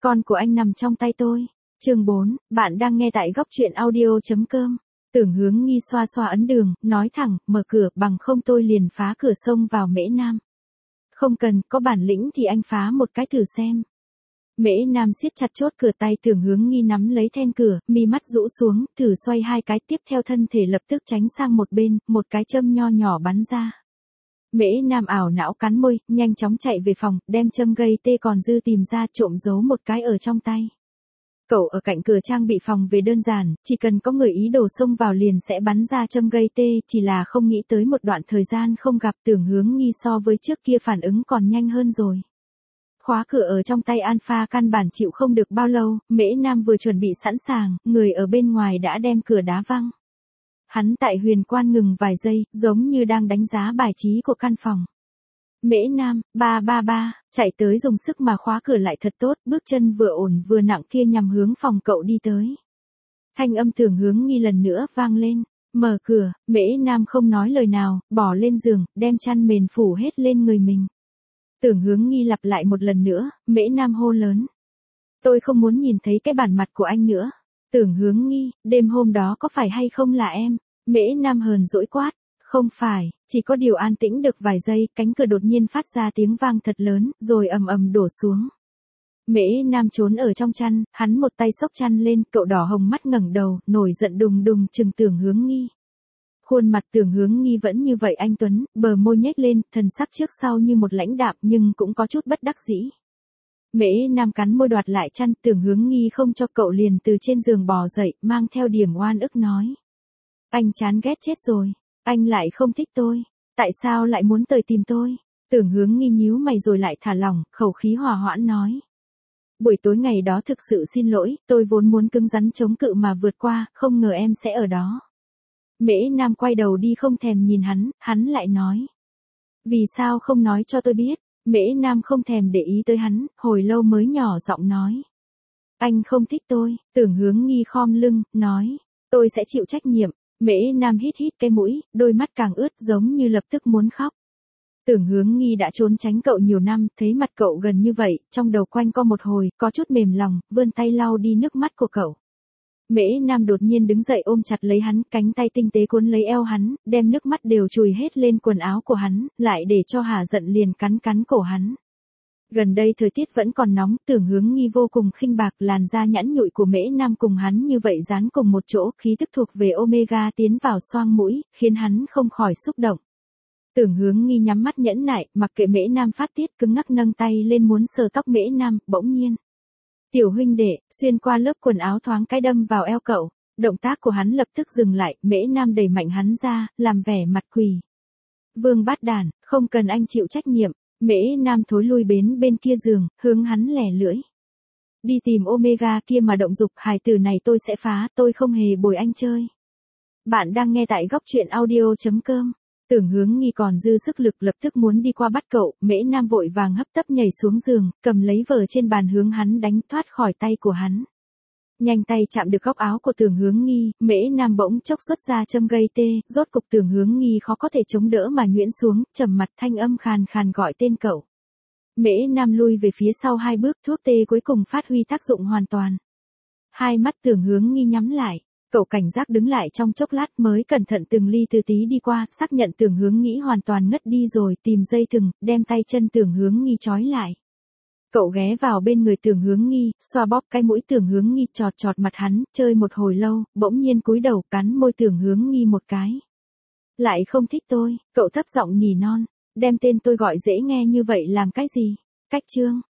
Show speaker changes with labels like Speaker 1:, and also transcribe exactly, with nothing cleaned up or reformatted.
Speaker 1: Con của anh nằm trong tay tôi. Chương bốn, bạn đang nghe tại góc truyện audio.com. Tưởng Hướng Nghi xoa xoa ấn đường, nói thẳng, mở cửa, bằng không tôi liền phá cửa xông vào Mễ Nam. Không cần, có bản lĩnh thì anh phá một cái thử xem. Mễ Nam siết chặt chốt cửa, tay Tưởng Hướng Nghi nắm lấy then cửa, mi mắt rũ xuống, thử xoay hai cái, tiếp theo thân thể lập tức tránh sang một bên, một cái châm nho nhỏ bắn ra. Mễ Nam ảo não cắn môi, nhanh chóng chạy về phòng, đem châm gây tê còn dư tìm ra, trộm giấu một cái ở trong tay. Cậu ở cạnh cửa trang bị phòng về đơn giản, chỉ cần có người ý đồ xông vào liền sẽ bắn ra châm gây tê, chỉ là không nghĩ tới một đoạn thời gian không gặp Tưởng Hướng Nghi so với trước kia phản ứng còn nhanh hơn rồi. Khóa cửa ở trong tay Alpha căn bản chịu không được bao lâu, Mễ Nam vừa chuẩn bị sẵn sàng, người ở bên ngoài đã đem cửa đá văng. Hắn tại huyền quan ngừng vài giây, giống như đang đánh giá bài trí của căn phòng. Mễ Nam, ba ba ba, chạy tới dùng sức mà khóa cửa lại thật tốt, bước chân vừa ổn vừa nặng kia nhằm hướng phòng cậu đi tới. Thanh âm Tưởng Hướng Nghi lần nữa vang lên, mở cửa, Mễ Nam không nói lời nào, bỏ lên giường, đem chăn mền phủ hết lên người mình. Tưởng Hướng Nghi lặp lại một lần nữa, Mễ Nam hô lớn. Tôi không muốn nhìn thấy cái bản mặt của anh nữa. Tưởng Hướng Nghi, đêm hôm đó có phải hay không là em? Mễ Nam hờn dỗi quát. Không phải, chỉ có điều an tĩnh được vài giây, cánh cửa đột nhiên phát ra tiếng vang thật lớn, rồi ầm ầm đổ xuống. Mễ Nam trốn ở trong chăn, hắn một tay xốc chăn lên, cậu đỏ hồng mắt ngẩng đầu, nổi giận đùng đùng trừng Tưởng Hướng Nghi. Khuôn mặt Tưởng Hướng Nghi vẫn như vậy anh tuấn, bờ môi nhếch lên, thần sắc trước sau như một lãnh đạm nhưng cũng có chút bất đắc dĩ. Mễ Nam cắn môi đoạt lại chăn, Tưởng Hướng Nghi không cho cậu liền từ trên giường bò dậy, mang theo điểm oan ức nói. Anh chán ghét chết rồi, anh lại không thích tôi, tại sao lại muốn tới tìm tôi? Tưởng Hướng Nghi nhíu mày rồi lại thả lỏng, khẩu khí hòa hoãn nói. Buổi tối ngày đó thực sự xin lỗi, tôi vốn muốn cứng rắn chống cự mà vượt qua, không ngờ em sẽ ở đó. Mễ Nam quay đầu đi không thèm nhìn hắn, hắn lại nói. Vì sao không nói cho tôi biết? Mễ Nam không thèm để ý tới hắn, hồi lâu mới nhỏ giọng nói. Anh không thích tôi, Tưởng Hướng Nghi khom lưng, nói. Tôi sẽ chịu trách nhiệm. Mễ Nam hít hít cái mũi, đôi mắt càng ướt giống như lập tức muốn khóc. Tưởng Hướng Nghi đã trốn tránh cậu nhiều năm, thấy mặt cậu gần như vậy, trong đầu quanh co một hồi, có chút mềm lòng, vươn tay lau đi nước mắt của cậu. Mễ Nam đột nhiên đứng dậy ôm chặt lấy hắn, cánh tay tinh tế cuốn lấy eo hắn, đem nước mắt đều chùi hết lên quần áo của hắn, lại để cho hả giận liền cắn cắn cổ hắn. Gần đây thời tiết vẫn còn nóng, Tưởng Hướng Nghi vô cùng khinh bạc, làn da nhẵn nhụi của Mễ Nam cùng hắn như vậy dán cùng một chỗ, khí tức thuộc về Omega tiến vào xoang mũi, khiến hắn không khỏi xúc động. Tưởng Hướng Nghi nhắm mắt nhẫn nại, mặc kệ Mễ Nam phát tiết, cứng ngắc nâng tay lên muốn sờ tóc Mễ Nam, bỗng nhiên. Tiểu huynh đệ, xuyên qua lớp quần áo thoáng cái đâm vào eo cậu, động tác của hắn lập tức dừng lại, Mễ Nam đẩy mạnh hắn ra, làm vẻ mặt quỳ. Vương bát đản, không cần anh chịu trách nhiệm. Mễ Nam thối lui bến bên kia giường, hướng hắn lẻ lưỡi. Đi tìm Omega kia mà động dục, hài tử này tôi sẽ phá, tôi không hề bồi anh chơi. Bạn đang nghe tại góc truyện audio.com. Tưởng Hướng Nghi còn dư sức lực lập tức muốn đi qua bắt cậu, Mễ Nam vội vàng hấp tấp nhảy xuống giường, cầm lấy vở trên bàn hướng hắn đánh thoát khỏi tay của hắn. Nhanh tay chạm được góc áo của Tưởng Hướng Nghi, Mễ Nam bỗng chốc xuất ra châm gây tê, rốt cục Tưởng Hướng Nghi khó có thể chống đỡ mà nhuyễn xuống, trầm mặt thanh âm khàn khàn gọi tên cậu. Mễ Nam lui về phía sau hai bước, thuốc tê cuối cùng phát huy tác dụng hoàn toàn. Hai mắt Tưởng Hướng Nghi nhắm lại, cậu cảnh giác đứng lại trong chốc lát mới cẩn thận từng ly từ tí đi qua, xác nhận Tưởng Hướng Nghi hoàn toàn ngất đi rồi, tìm dây thừng, đem tay chân Tưởng Hướng Nghi trói lại. Cậu ghé vào bên người Tưởng Hướng Nghi, xoa bóp cái mũi Tưởng Hướng Nghi, chọt chọt mặt hắn, chơi một hồi lâu, bỗng nhiên cúi đầu cắn môi Tưởng Hướng Nghi một cái. Lại không thích tôi, cậu thấp giọng nhỉ non, đem tên tôi gọi dễ nghe như vậy làm cái gì? Cách chương.